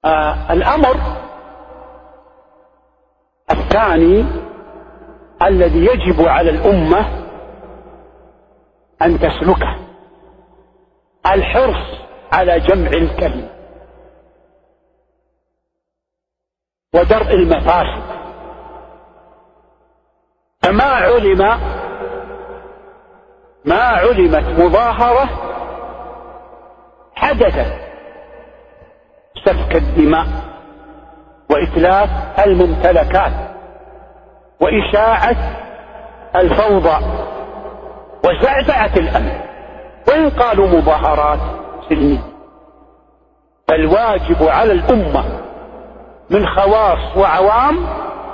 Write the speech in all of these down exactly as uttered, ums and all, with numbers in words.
آه الأمر الثاني الذي يجب على الأمة أن تسلكه الحرص على جمع الكلم ودرء المفاسد. فما علم ما علمت مظاهرة حدثت سفك الدماء وإتلاف الممتلكات وإشاعة الفوضى وزعزعة الأمن، وإن قالوا مظاهرات سلمية. فالواجب على الأمة من خواص وعوام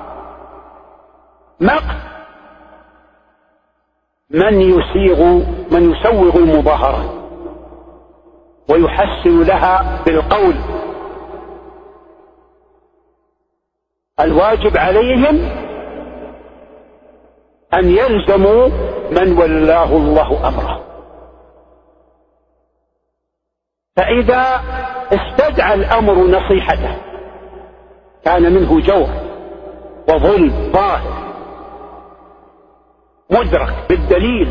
مقت من يسيغ من يسوغ المظاهرات ويحسن لها بالقول. الواجب عليهم أن يلزموا من ولاه الله أمره، فإذا استدعى الأمر نصيحته كان منه جور وظلم ظاهر مدرك بالدليل،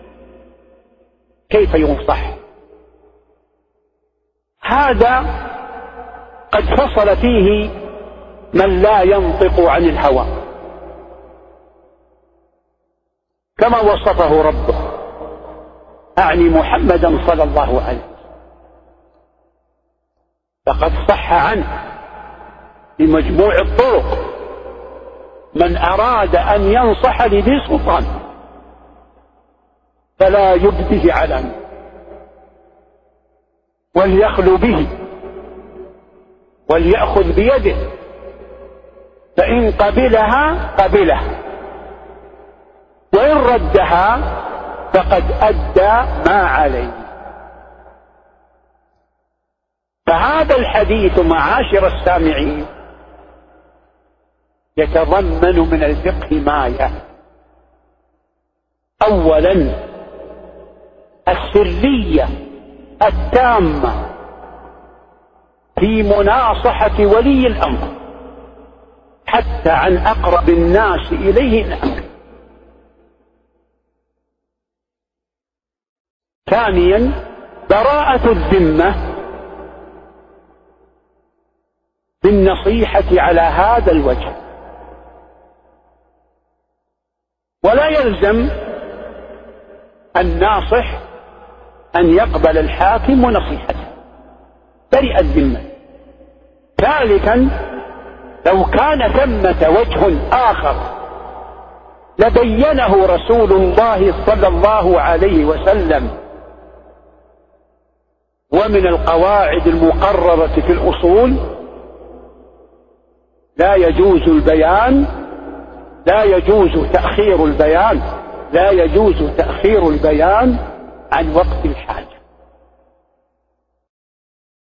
كيف ينصح؟ هذا قد فصل فيه من لا ينطق عن الهوى كما وصفه ربه، أعني محمدا صلى الله عليه وسلم. فقد صح عنه بمجموع الطرق من أراد أن ينصح لذي سلطان فلا يبده علنا وليخلو به وليأخذ بيده، فإن قبلها قبله وإن ردها فقد أدى ما عليه. فهذا الحديث معاشر السامعين يتضمن من الفقه ما يأتي: أولا السرية التامة في مناصحة ولي الأمر حتى عن أقرب الناس إليه الأمر. ثانيا براءة الذمة بالنصيحة على هذا الوجه، ولا يلزم الناصح أن يقبل الحاكم ونصيحته، برئ الذمة. ثالثا لو كان ثمة وجه آخر لبينه رسول الله صلى الله عليه وسلم. ومن القواعد المقررة في الأصول لا يجوز البيان لا يجوز تأخير البيان لا يجوز تأخير البيان عن وقت الحاجة.